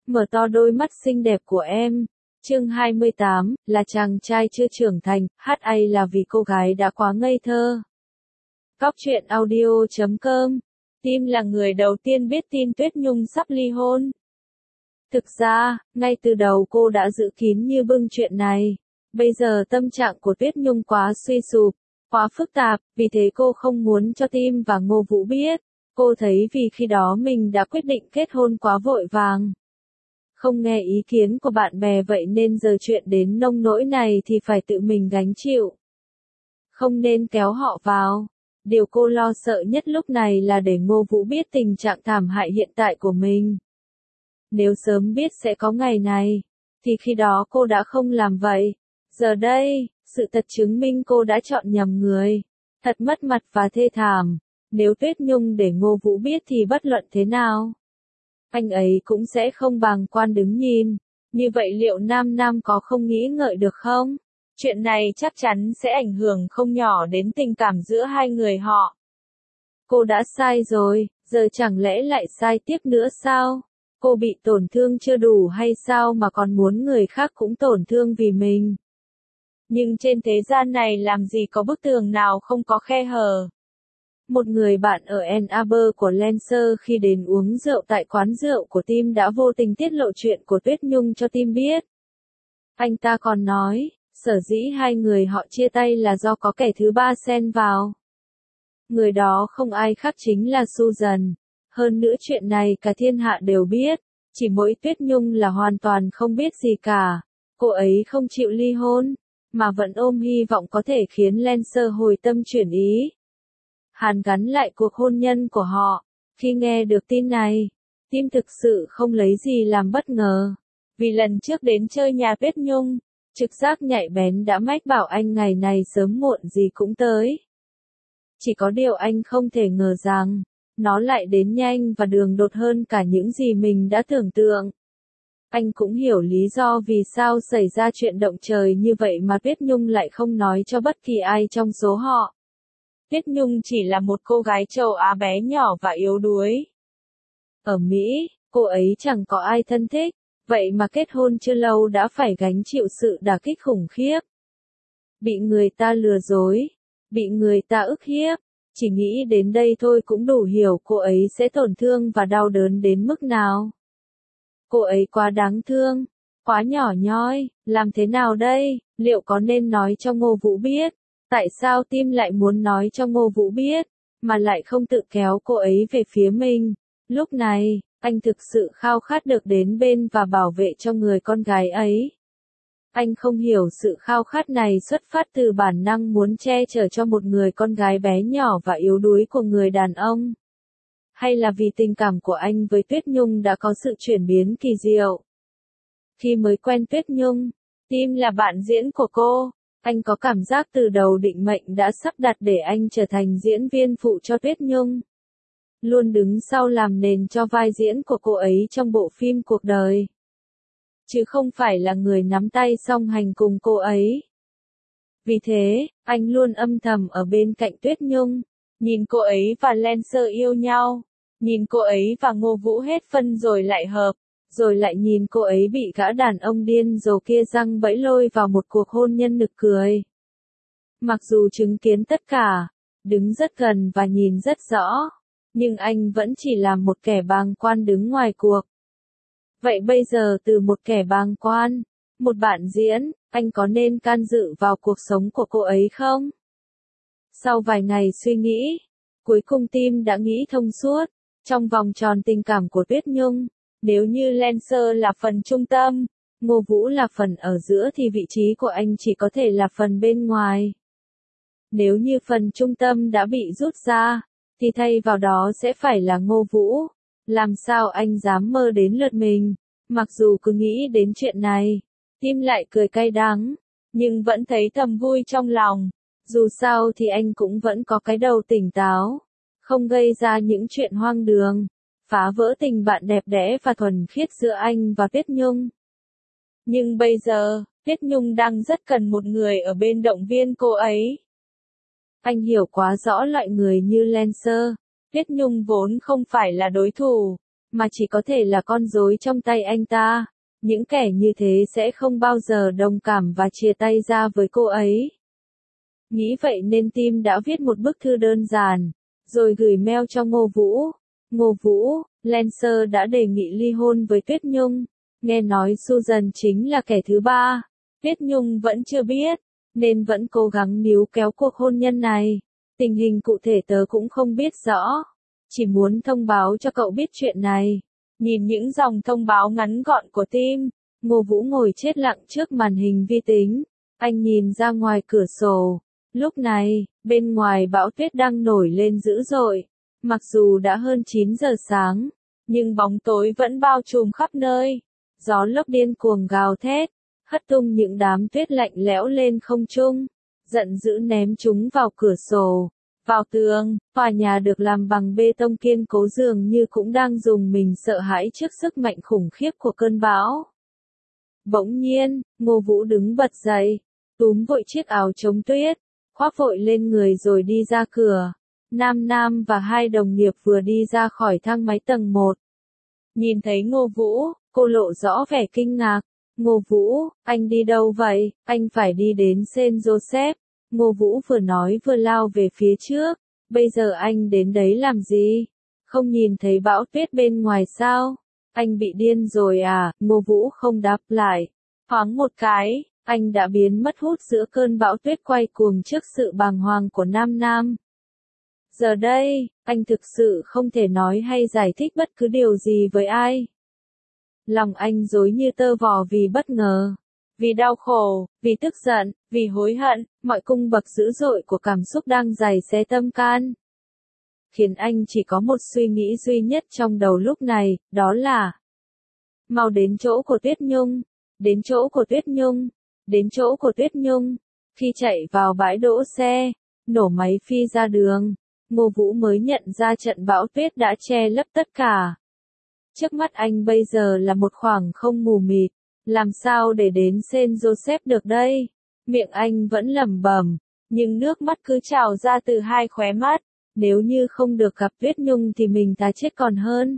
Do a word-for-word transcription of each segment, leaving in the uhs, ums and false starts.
mở to đôi mắt xinh đẹp của em. Chương hai mươi tám, là chàng trai chưa trưởng thành, hát hay là vì cô gái đã quá ngây thơ. Cóc truyện audio chấm com. Tim là người đầu tiên biết tin Tuyết Nhung sắp ly hôn. Thực ra, ngay từ đầu cô đã dự kín như bưng chuyện này. Bây giờ tâm trạng của Tuyết Nhung quá suy sụp, quá phức tạp, vì thế cô không muốn cho Tim và Ngô Vũ biết. Cô thấy vì khi đó mình đã quyết định kết hôn quá vội vàng. Không nghe ý kiến của bạn bè vậy nên giờ chuyện đến nông nỗi này thì phải tự mình gánh chịu. Không nên kéo họ vào. Điều cô lo sợ nhất lúc này là để Ngô Vũ biết tình trạng thảm hại hiện tại của mình. Nếu sớm biết sẽ có ngày này, thì khi đó cô đã không làm vậy. Giờ đây, sự thật chứng minh cô đã chọn nhầm người. Thật mất mặt và thê thảm. Nếu Tuyết Nhung để Ngô Vũ biết thì bất luận thế nào, anh ấy cũng sẽ không bàng quan đứng nhìn. Như vậy liệu Nam Nam có không nghĩ ngợi được không? Chuyện này chắc chắn sẽ ảnh hưởng không nhỏ đến tình cảm giữa hai người họ. Cô đã sai rồi, giờ chẳng lẽ lại sai tiếp nữa sao? Cô bị tổn thương chưa đủ hay sao mà còn muốn người khác cũng tổn thương vì mình? Nhưng trên thế gian này làm gì có bức tường nào không có khe hở. Một người bạn ở Ann Arbor của Lancer khi đến uống rượu tại quán rượu của Tim đã vô tình tiết lộ chuyện của Tuyết Nhung cho Tim biết. Anh ta còn nói, sở dĩ hai người họ chia tay là do có kẻ thứ ba xen vào. Người đó không ai khác chính là Susan. Hơn nữa chuyện này cả thiên hạ đều biết, chỉ mỗi Tuyết Nhung là hoàn toàn không biết gì cả. Cô ấy không chịu ly hôn, mà vẫn ôm hy vọng có thể khiến Lancer hồi tâm chuyển ý, hàn gắn lại cuộc hôn nhân của họ. Khi nghe được tin này, Tim thực sự không lấy gì làm bất ngờ. Vì lần trước đến chơi nhà Tuyết Nhung, trực giác nhạy bén đã mách bảo anh ngày này sớm muộn gì cũng tới. Chỉ có điều anh không thể ngờ rằng, nó lại đến nhanh và đường đột hơn cả những gì mình đã tưởng tượng. Anh cũng hiểu lý do vì sao xảy ra chuyện động trời như vậy mà Tuyết Nhung lại không nói cho bất kỳ ai trong số họ. Tuyết Nhung chỉ là một cô gái châu Á bé nhỏ và yếu đuối. Ở Mỹ, cô ấy chẳng có ai thân thích, vậy mà kết hôn chưa lâu đã phải gánh chịu sự đả kích khủng khiếp. Bị người ta lừa dối, bị người ta ức hiếp, chỉ nghĩ đến đây thôi cũng đủ hiểu cô ấy sẽ tổn thương và đau đớn đến mức nào. Cô ấy quá đáng thương, quá nhỏ nhoi, làm thế nào đây, liệu có nên nói cho Ngô Vũ biết? Tại sao Tim lại muốn nói cho Ngô Vũ biết, mà lại không tự kéo cô ấy về phía mình? Lúc này, anh thực sự khao khát được đến bên và bảo vệ cho người con gái ấy. Anh không hiểu sự khao khát này xuất phát từ bản năng muốn che chở cho một người con gái bé nhỏ và yếu đuối của người đàn ông. Hay là vì tình cảm của anh với Tuyết Nhung đã có sự chuyển biến kỳ diệu. Khi mới quen Tuyết Nhung, Tim là bạn diễn của cô. Anh có cảm giác từ đầu định mệnh đã sắp đặt để anh trở thành diễn viên phụ cho Tuyết Nhung. Luôn đứng sau làm nền cho vai diễn của cô ấy trong bộ phim cuộc đời. Chứ không phải là người nắm tay song hành cùng cô ấy. Vì thế, anh luôn âm thầm ở bên cạnh Tuyết Nhung, nhìn cô ấy và Lancer yêu nhau, nhìn cô ấy và Ngô Vũ hết phân rồi lại hợp, rồi lại nhìn cô ấy bị gã đàn ông điên rồ kia giăng bẫy lôi vào một cuộc hôn nhân nực cười. Mặc dù chứng kiến tất cả, đứng rất gần và nhìn rất rõ, nhưng anh vẫn chỉ là một kẻ bàng quan đứng ngoài cuộc. Vậy bây giờ từ một kẻ bàng quan, một bạn diễn, anh có nên can dự vào cuộc sống của cô ấy không? Sau vài ngày suy nghĩ, cuối cùng Tim đã nghĩ thông suốt. Trong vòng tròn tình cảm của Tuyết Nhung, nếu như Lancer là phần trung tâm, Ngô Vũ là phần ở giữa thì vị trí của anh chỉ có thể là phần bên ngoài. Nếu như phần trung tâm đã bị rút ra, thì thay vào đó sẽ phải là Ngô Vũ. Làm sao anh dám mơ đến lượt mình? Mặc dù cứ nghĩ đến chuyện này, Tim lại cười cay đắng, nhưng vẫn thấy thầm vui trong lòng. Dù sao thì anh cũng vẫn có cái đầu tỉnh táo, không gây ra những chuyện hoang đường, phá vỡ tình bạn đẹp đẽ và thuần khiết giữa anh và Tuyết Nhung. Nhưng bây giờ, Tuyết Nhung đang rất cần một người ở bên động viên cô ấy. Anh hiểu quá rõ loại người như Lancer. Tuyết Nhung vốn không phải là đối thủ, mà chỉ có thể là con rối trong tay anh ta. Những kẻ như thế sẽ không bao giờ đồng cảm và chia tay ra với cô ấy. Nghĩ vậy nên Tim đã viết một bức thư đơn giản, rồi gửi mail cho Ngô Vũ. Ngô Vũ, Lancer đã đề nghị ly hôn với Tuyết Nhung. Nghe nói Susan chính là kẻ thứ ba. Tuyết Nhung vẫn chưa biết, nên vẫn cố gắng níu kéo cuộc hôn nhân này. Tình hình cụ thể tớ cũng không biết rõ. Chỉ muốn thông báo cho cậu biết chuyện này. Nhìn những dòng thông báo ngắn gọn của Tim, Ngô Vũ ngồi chết lặng trước màn hình vi tính. Anh nhìn ra ngoài cửa sổ. Lúc này, bên ngoài bão tuyết đang nổi lên dữ dội. Mặc dù đã hơn chín giờ sáng, nhưng bóng tối vẫn bao trùm khắp nơi. Gió lốc điên cuồng gào thét, hất tung những đám tuyết lạnh lẽo lên không trung, giận dữ ném chúng vào cửa sổ, vào tường. Tòa nhà được làm bằng bê tông kiên cố dường như cũng đang rùng mình sợ hãi trước sức mạnh khủng khiếp của cơn bão. Bỗng nhiên, Ngô Vũ đứng bật dậy, túm vội chiếc áo chống tuyết, khoác vội lên người rồi đi ra cửa. Nam Nam và hai đồng nghiệp vừa đi ra khỏi thang máy tầng một. Nhìn thấy Ngô Vũ, cô lộ rõ vẻ kinh ngạc. Ngô Vũ, anh đi đâu vậy? Anh phải đi đến Saint Joseph. Ngô Vũ vừa nói vừa lao về phía trước. Bây giờ anh đến đấy làm gì? Không nhìn thấy bão tuyết bên ngoài sao? Anh bị điên rồi à? Ngô Vũ không đáp lại. Thoáng một cái, anh đã biến mất hút giữa cơn bão tuyết quay cuồng trước sự bàng hoàng của Nam Nam. Giờ đây, anh thực sự không thể nói hay giải thích bất cứ điều gì với ai. Lòng anh rối như tơ vò vì bất ngờ, vì đau khổ, vì tức giận, vì hối hận, mọi cung bậc dữ dội của cảm xúc đang giày xé tâm can. Khiến anh chỉ có một suy nghĩ duy nhất trong đầu lúc này, đó là mau đến chỗ của Tuyết Nhung, đến chỗ của Tuyết Nhung, đến chỗ của Tuyết Nhung. Khi chạy vào bãi đỗ xe, nổ máy phi ra đường, Ngô Vũ mới nhận ra trận bão tuyết đã che lấp tất cả. Trước mắt anh bây giờ là một khoảng không mù mịt, làm sao để đến Saint Joseph được đây? Miệng anh vẫn lẩm bẩm, nhưng nước mắt cứ trào ra từ hai khóe mắt. Nếu như không được gặp Tuyết Nhung thì mình thà chết còn hơn.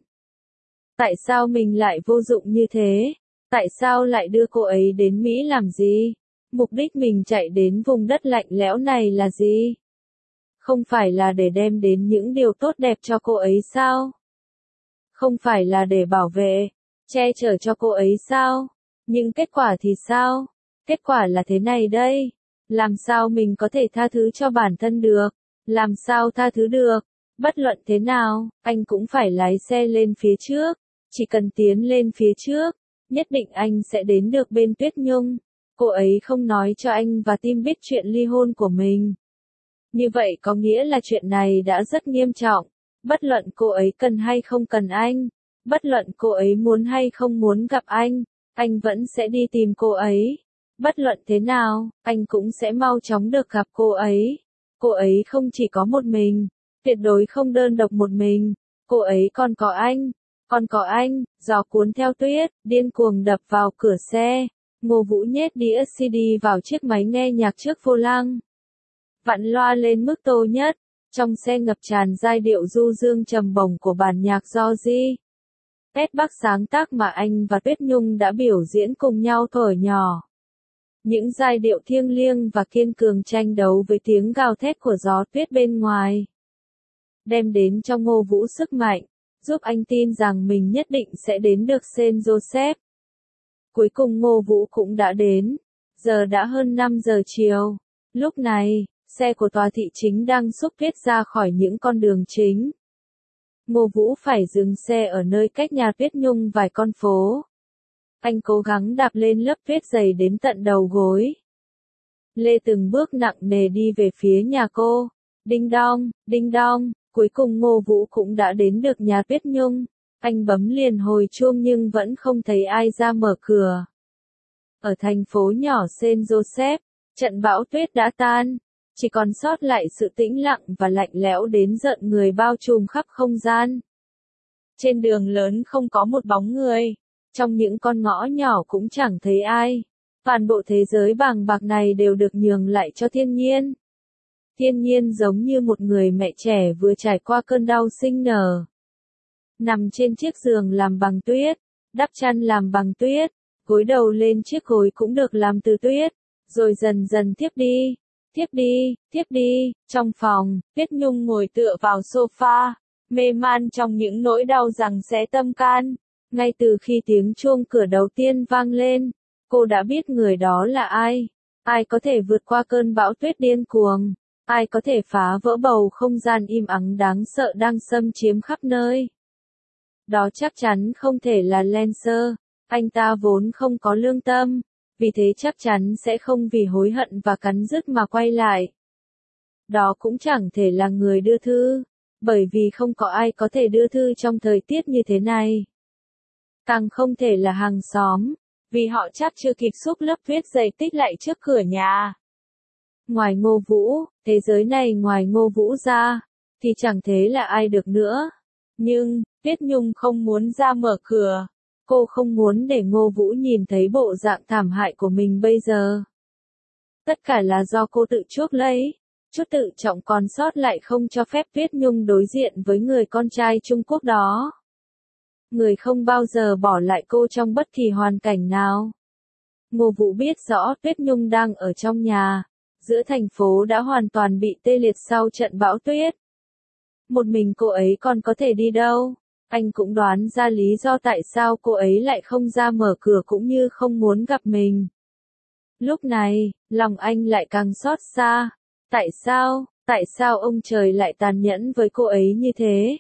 Tại sao mình lại vô dụng như thế? Tại sao lại đưa cô ấy đến Mỹ làm gì? Mục đích mình chạy đến vùng đất lạnh lẽo này là gì? Không phải là để đem đến những điều tốt đẹp cho cô ấy sao? Không phải là để bảo vệ, che chở cho cô ấy sao? Nhưng kết quả thì sao? Kết quả là thế này đây. Làm sao mình có thể tha thứ cho bản thân được? Làm sao tha thứ được? Bất luận thế nào, anh cũng phải lái xe lên phía trước. Chỉ cần tiến lên phía trước, nhất định anh sẽ đến được bên Tuyết Nhung. Cô ấy không nói cho anh và Tim biết chuyện ly hôn của mình. Như vậy có nghĩa là chuyện này đã rất nghiêm trọng. Bất luận cô ấy cần hay không cần anh, bất luận cô ấy muốn hay không muốn gặp anh, anh vẫn sẽ đi tìm cô ấy. Bất luận thế nào, anh cũng sẽ mau chóng được gặp cô ấy. Cô ấy không chỉ có một mình, tuyệt đối không đơn độc một mình. Cô ấy còn có anh, còn có anh. Gió cuốn theo tuyết, điên cuồng đập vào cửa xe. Ngô Vũ nhét đĩa xê đê vào chiếc máy nghe nhạc trước vô lăng. Vặn loa lên mức tô nhất. Trong xe ngập tràn giai điệu du dương trầm bổng của bản nhạc do Di Tét Bắc sáng tác mà anh và Tuyết Nhung đã biểu diễn cùng nhau thuở nhỏ. Những giai điệu thiêng liêng và kiên cường tranh đấu với tiếng gào thét của gió tuyết bên ngoài. Đem đến cho Ngô Vũ sức mạnh, giúp anh tin rằng mình nhất định sẽ đến được Saint Joseph. Cuối cùng Ngô Vũ cũng đã đến. Giờ đã hơn năm giờ chiều. Lúc này, xe của tòa thị chính đang xúc tuyết ra khỏi những con đường chính. Ngô Vũ phải dừng xe ở nơi cách nhà Tuyết Nhung vài con phố. Anh cố gắng đạp lên lớp tuyết dày đến tận đầu gối. Lê từng bước nặng nề đi về phía nhà cô. Đinh đong, đinh đong, cuối cùng Ngô Vũ cũng đã đến được nhà Tuyết Nhung. Anh bấm liền hồi chuông nhưng vẫn không thấy ai ra mở cửa. Ở thành phố nhỏ Saint Joseph, trận bão tuyết đã tan. Chỉ còn sót lại sự tĩnh lặng và lạnh lẽo đến giận người bao trùm khắp không gian. Trên đường lớn không có một bóng người. Trong những con ngõ nhỏ cũng chẳng thấy ai. Toàn bộ thế giới bàng bạc này đều được nhường lại cho thiên nhiên. Thiên nhiên giống như một người mẹ trẻ vừa trải qua cơn đau sinh nở. nằm trên chiếc giường làm bằng tuyết, đắp chăn làm bằng tuyết, gối đầu lên chiếc gối cũng được làm từ tuyết, rồi dần dần thiếp đi, thiếp đi, thiếp đi. Trong phòng, Tuyết Nhung ngồi tựa vào sofa, mê man trong những nỗi đau giằng xé tâm can. Ngay từ khi tiếng chuông cửa đầu tiên vang lên, cô đã biết người đó là ai. Ai có thể vượt qua cơn bão tuyết điên cuồng? Ai có thể phá vỡ bầu không gian im ắng đáng sợ đang xâm chiếm khắp nơi? Đó chắc chắn không thể là Lancer. Anh ta vốn không có lương tâm, vì thế chắc chắn sẽ không vì hối hận và cắn rứt mà quay lại. Đó cũng chẳng thể là người đưa thư, bởi vì không có ai có thể đưa thư trong thời tiết như thế này. Càng không thể là hàng xóm, vì họ chắc chưa kịp xúc lớp tuyết dày tích lại trước cửa nhà. Ngoài Ngô Vũ, thế giới này ngoài Ngô Vũ ra, thì chẳng thế là ai được nữa. Nhưng, Tuyết Nhung không muốn ra mở cửa. Cô không muốn để Ngô Vũ nhìn thấy bộ dạng thảm hại của mình bây giờ. Tất cả là do cô tự chuốc lấy. Chút tự trọng còn sót lại không cho phép Tuyết Nhung đối diện với người con trai Trung Quốc đó. Người không bao giờ bỏ lại cô trong bất kỳ hoàn cảnh nào. Ngô Vũ biết rõ Tuyết Nhung đang ở trong nhà. Giữa thành phố đã hoàn toàn bị tê liệt sau trận bão tuyết. Một mình cô ấy còn có thể đi đâu? Anh cũng đoán ra lý do tại sao cô ấy lại không ra mở cửa cũng như không muốn gặp mình. Lúc này, lòng anh lại càng xót xa. Tại sao, tại sao ông trời lại tàn nhẫn với cô ấy như thế?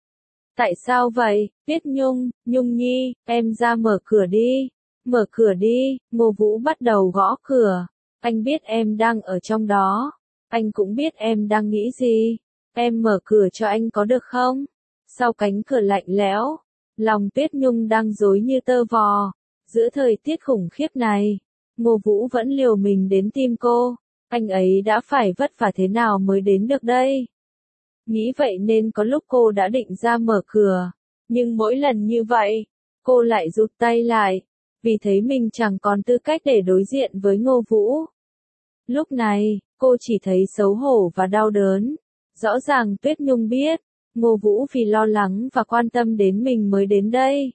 Tại sao vậy? Tuyết Nhung, Nhung Nhi, em ra mở cửa đi. Mở cửa đi. Ngô Vũ bắt đầu gõ cửa. Anh biết em đang ở trong đó. Anh cũng biết em đang nghĩ gì. Em mở cửa cho anh có được không? Sau cánh cửa lạnh lẽo, lòng Tuyết Nhung đang rối như tơ vò. Giữa thời tiết khủng khiếp này, Ngô Vũ vẫn liều mình đến tìm cô. Anh ấy đã phải vất vả thế nào mới đến được đây? Nghĩ vậy nên có lúc cô đã định ra mở cửa. Nhưng mỗi lần như vậy, cô lại rụt tay lại. Vì thấy mình chẳng còn tư cách để đối diện với Ngô Vũ. Lúc này, cô chỉ thấy xấu hổ và đau đớn. Rõ ràng Tuyết Nhung biết, Ngô Vũ vì lo lắng và quan tâm đến mình mới đến đây.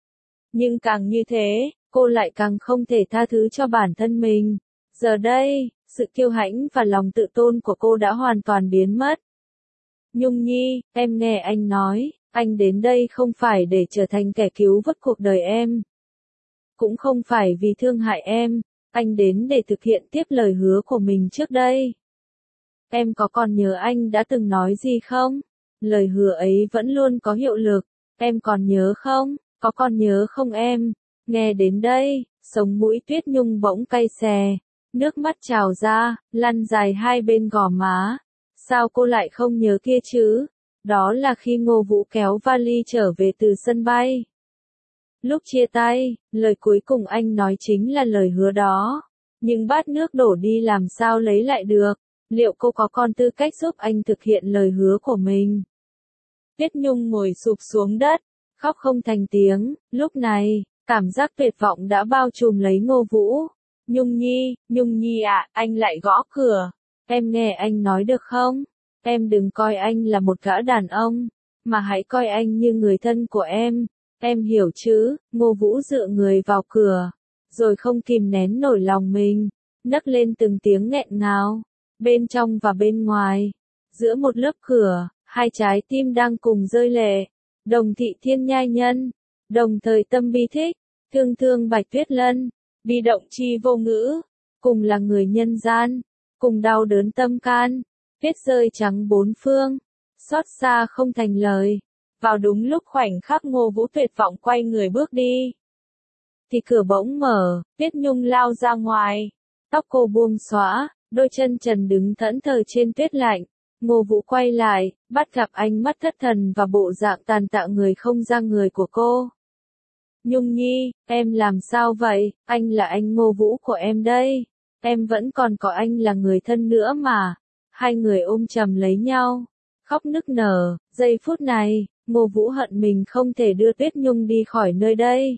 Nhưng càng như thế, cô lại càng không thể tha thứ cho bản thân mình. Giờ đây, sự kiêu hãnh và lòng tự tôn của cô đã hoàn toàn biến mất. Nhung Nhi, em nghe anh nói, anh đến đây không phải để trở thành kẻ cứu vớt cuộc đời em. Cũng không phải vì thương hại em, anh đến để thực hiện tiếp lời hứa của mình trước đây. Em có còn nhớ anh đã từng nói gì không? Lời hứa ấy vẫn luôn có hiệu lực, em còn nhớ không? Có còn nhớ không em? Nghe đến đây, sống mũi Tuyết Nhung bỗng cay xè, nước mắt trào ra, lăn dài hai bên gò má. Sao cô lại không nhớ kia chứ? Đó là khi Ngô Vũ kéo vali trở về từ sân bay. Lúc chia tay, lời cuối cùng anh nói chính là lời hứa đó. Nhưng bát nước đổ đi làm sao lấy lại được? Liệu cô có còn tư cách giúp anh thực hiện lời hứa của mình? Tuyết Nhung ngồi sụp xuống đất, khóc không thành tiếng. Lúc này, cảm giác tuyệt vọng đã bao trùm lấy Ngô Vũ. Nhung Nhi, Nhung Nhi ạ, à, anh lại gõ cửa. Em nghe anh nói được không? Em đừng coi anh là một gã đàn ông, mà hãy coi anh như người thân của em. Em hiểu chứ? Ngô Vũ dựa người vào cửa, rồi không kìm nén nổi lòng mình, nấc lên từng tiếng nghẹn ngào. Bên trong và bên ngoài, giữa một lớp cửa, hai trái tim đang cùng rơi lệ. Đồng Thị Thiên Nhai Nhân, đồng thời tâm bi thích, thương thương Bạch Tuyết Lân, bi động chi vô ngữ, cùng là người nhân gian, cùng đau đớn tâm can, tuyết rơi trắng bốn phương, xót xa không thành lời. Vào đúng lúc khoảnh khắc Ngô Vũ tuyệt vọng quay người bước đi, thì cửa bỗng mở, Tuyết Nhung lao ra ngoài, tóc cô buông xõa, đôi chân trần đứng thẫn thờ trên tuyết lạnh. Ngô Vũ quay lại, bắt gặp ánh mắt thất thần và bộ dạng tàn tạ người không ra người của cô. Nhung Nhi, em làm sao vậy? Anh là anh Ngô Vũ của em đây. Em vẫn còn có anh là người thân nữa mà. Hai người ôm chầm lấy nhau, khóc nức nở. Giây phút này, Ngô Vũ hận mình không thể đưa Tuyết Nhung đi khỏi nơi đây.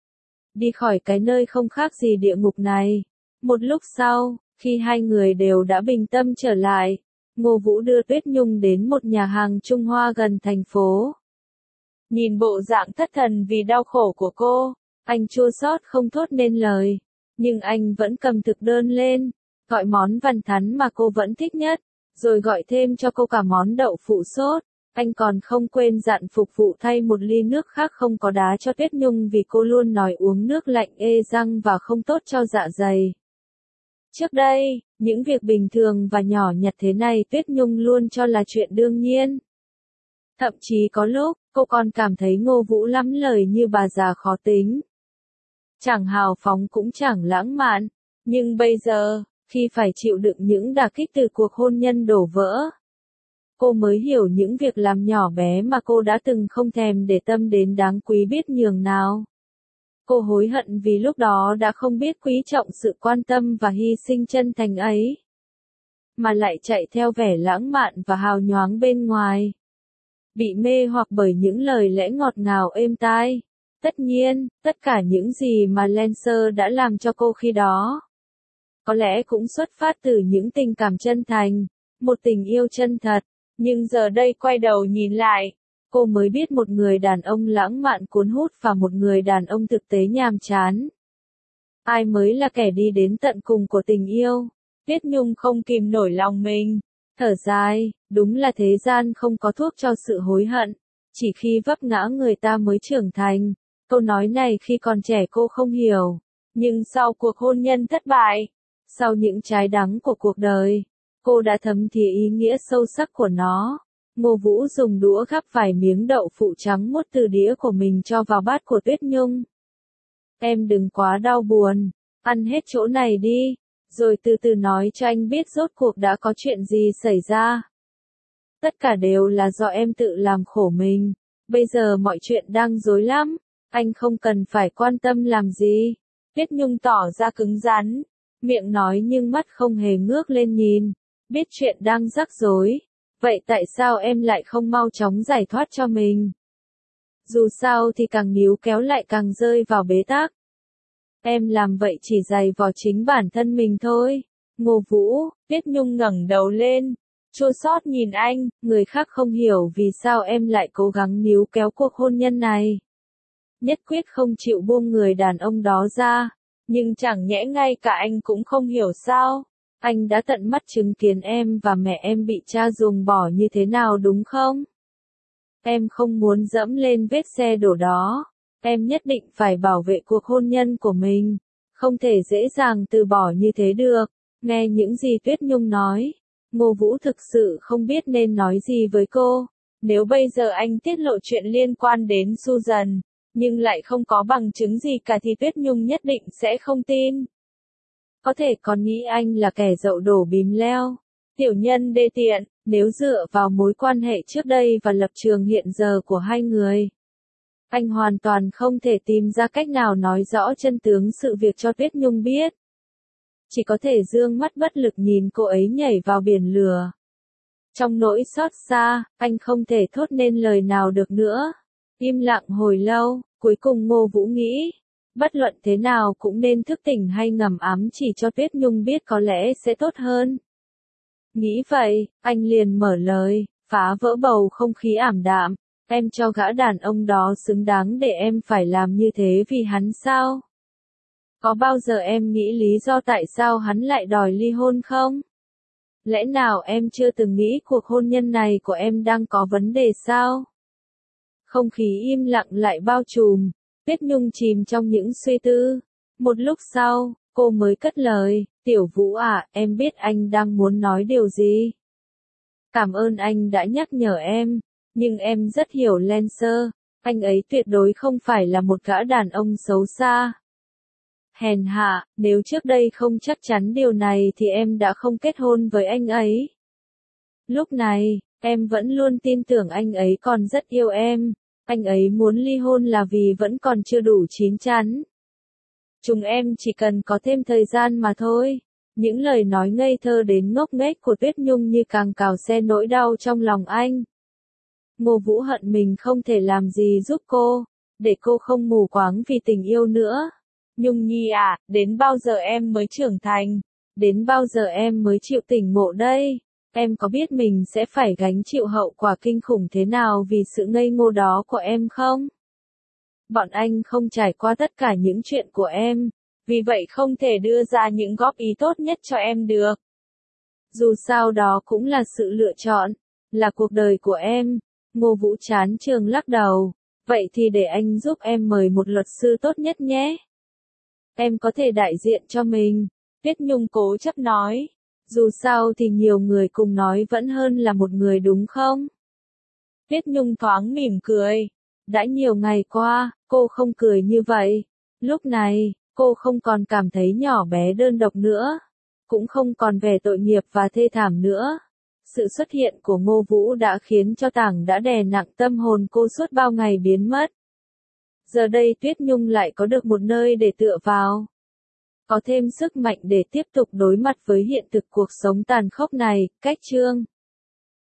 Đi khỏi cái nơi không khác gì địa ngục này. Một lúc sau, khi hai người đều đã bình tâm trở lại, Ngô Vũ đưa Tuyết Nhung đến một nhà hàng Trung Hoa gần thành phố. Nhìn bộ dạng thất thần vì đau khổ của cô, anh chua xót không thốt nên lời. Nhưng anh vẫn cầm thực đơn lên, gọi món văn thắn mà cô vẫn thích nhất, rồi gọi thêm cho cô cả món đậu phụ sốt. Anh còn không quên dặn phục vụ thay một ly nước khác không có đá cho Tuyết Nhung vì cô luôn nói uống nước lạnh ê răng và không tốt cho dạ dày. Trước đây, những việc bình thường và nhỏ nhặt thế này Tuyết Nhung luôn cho là chuyện đương nhiên. Thậm chí có lúc, cô còn cảm thấy Ngô Vũ lắm lời như bà già khó tính. Chẳng hào phóng cũng chẳng lãng mạn, nhưng bây giờ, khi phải chịu đựng những đả kích từ cuộc hôn nhân đổ vỡ, cô mới hiểu những việc làm nhỏ bé mà cô đã từng không thèm để tâm đến đáng quý biết nhường nào. Cô hối hận vì lúc đó đã không biết quý trọng sự quan tâm và hy sinh chân thành ấy, mà lại chạy theo vẻ lãng mạn và hào nhoáng bên ngoài. Bị mê hoặc bởi những lời lẽ ngọt ngào êm tai. Tất nhiên, tất cả những gì mà Lancer đã làm cho cô khi đó, có lẽ cũng xuất phát từ những tình cảm chân thành, một tình yêu chân thật. Nhưng giờ đây quay đầu nhìn lại, cô mới biết một người đàn ông lãng mạn cuốn hút và một người đàn ông thực tế nhàm chán. Ai mới là kẻ đi đến tận cùng của tình yêu? Tuyết Nhung không kìm nổi lòng mình, thở dài, đúng là thế gian không có thuốc cho sự hối hận, chỉ khi vấp ngã người ta mới trưởng thành. Câu nói này khi còn trẻ cô không hiểu, nhưng sau cuộc hôn nhân thất bại, sau những trái đắng của cuộc đời, cô đã thấm thía ý nghĩa sâu sắc của nó. Ngô Vũ dùng đũa gắp vài miếng đậu phụ trắng muốt từ đĩa của mình cho vào bát của Tuyết Nhung. Em đừng quá đau buồn, ăn hết chỗ này đi, rồi từ từ nói cho anh biết rốt cuộc đã có chuyện gì xảy ra. Tất cả đều là do em tự làm khổ mình, bây giờ mọi chuyện đang rối lắm, anh không cần phải quan tâm làm gì. Tuyết Nhung tỏ ra cứng rắn, miệng nói nhưng mắt không hề ngước lên nhìn, biết chuyện đang rắc rối. Vậy tại sao em lại không mau chóng giải thoát cho mình? Dù sao thì càng níu kéo lại càng rơi vào bế tắc. Em làm vậy chỉ giày vò chính bản thân mình thôi. Ngô Vũ, Tuyết Nhung ngẩng đầu lên, chua xót nhìn anh, người khác không hiểu vì sao em lại cố gắng níu kéo cuộc hôn nhân này. Nhất quyết không chịu buông người đàn ông đó ra, nhưng chẳng nhẽ ngay cả anh cũng không hiểu sao? Anh đã tận mắt chứng kiến em và mẹ em bị cha ruồng bỏ như thế nào đúng không? Em không muốn dẫm lên vết xe đổ đó. Em nhất định phải bảo vệ cuộc hôn nhân của mình. Không thể dễ dàng từ bỏ như thế được. Nghe những gì Tuyết Nhung nói, Ngô Vũ thực sự không biết nên nói gì với cô. Nếu bây giờ anh tiết lộ chuyện liên quan đến Susan, nhưng lại không có bằng chứng gì cả thì Tuyết Nhung nhất định sẽ không tin. Có thể còn nghĩ anh là kẻ dậu đổ bìm leo, tiểu nhân đê tiện. Nếu dựa vào mối quan hệ trước đây và lập trường hiện giờ của hai người, anh hoàn toàn không thể tìm ra cách nào nói rõ chân tướng sự việc cho Tuyết Nhung biết. Chỉ có thể dương mắt bất lực nhìn cô ấy nhảy vào biển lửa. Trong nỗi xót xa, anh không thể thốt nên lời nào được nữa. Im lặng hồi lâu, cuối cùng Ngô Vũ nghĩ, bất luận thế nào cũng nên thức tỉnh hay ngầm ám chỉ cho Tuyết Nhung biết có lẽ sẽ tốt hơn. Nghĩ vậy, anh liền mở lời, phá vỡ bầu không khí ảm đạm. Em cho gã đàn ông đó xứng đáng để em phải làm như thế vì hắn sao? Có bao giờ em nghĩ lý do tại sao hắn lại đòi ly hôn không? Lẽ nào em chưa từng nghĩ cuộc hôn nhân này của em đang có vấn đề sao? Không khí im lặng lại bao trùm, Tuyết Nhung chìm trong những suy tư. Một lúc sau, cô mới cất lời, Tiểu Vũ à, em biết anh đang muốn nói điều gì. Cảm ơn anh đã nhắc nhở em, nhưng em rất hiểu Lancer, anh ấy tuyệt đối không phải là một gã đàn ông xấu xa. Hèn hạ, nếu trước đây không chắc chắn điều này thì em đã không kết hôn với anh ấy. Lúc này, em vẫn luôn tin tưởng anh ấy còn rất yêu em, anh ấy muốn ly hôn là vì vẫn còn chưa đủ chín chắn. Chúng em chỉ cần có thêm thời gian mà thôi. Những lời nói ngây thơ đến ngốc nghếch của Tuyết Nhung như càng cào xe nỗi đau trong lòng anh. Ngô Vũ hận mình không thể làm gì giúp cô, để cô không mù quáng vì tình yêu nữa. Nhung Nhi à, đến bao giờ em mới trưởng thành? Đến bao giờ em mới chịu tỉnh ngộ đây? Em có biết mình sẽ phải gánh chịu hậu quả kinh khủng thế nào vì sự ngây ngô đó của em không? Bọn anh không trải qua tất cả những chuyện của em, vì vậy không thể đưa ra những góp ý tốt nhất cho em được. Dù sao đó cũng là sự lựa chọn, là cuộc đời của em. Ngô Vũ chán trường lắc đầu. Vậy thì để anh giúp em mời một luật sư tốt nhất nhé. Em có thể đại diện cho mình. Tuyết Nhung cố chấp nói. Dù sao thì nhiều người cùng nói vẫn hơn là một người đúng không? Tuyết Nhung thoáng mỉm cười. Đã nhiều ngày qua, cô không cười như vậy. Lúc này, cô không còn cảm thấy nhỏ bé đơn độc nữa. Cũng không còn vẻ tội nghiệp và thê thảm nữa. Sự xuất hiện của Ngô Vũ đã khiến cho tảng đã đè nặng tâm hồn cô suốt bao ngày biến mất. Giờ đây Tuyết Nhung lại có được một nơi để tựa vào. Có thêm sức mạnh để tiếp tục đối mặt với hiện thực cuộc sống tàn khốc này. Cách chương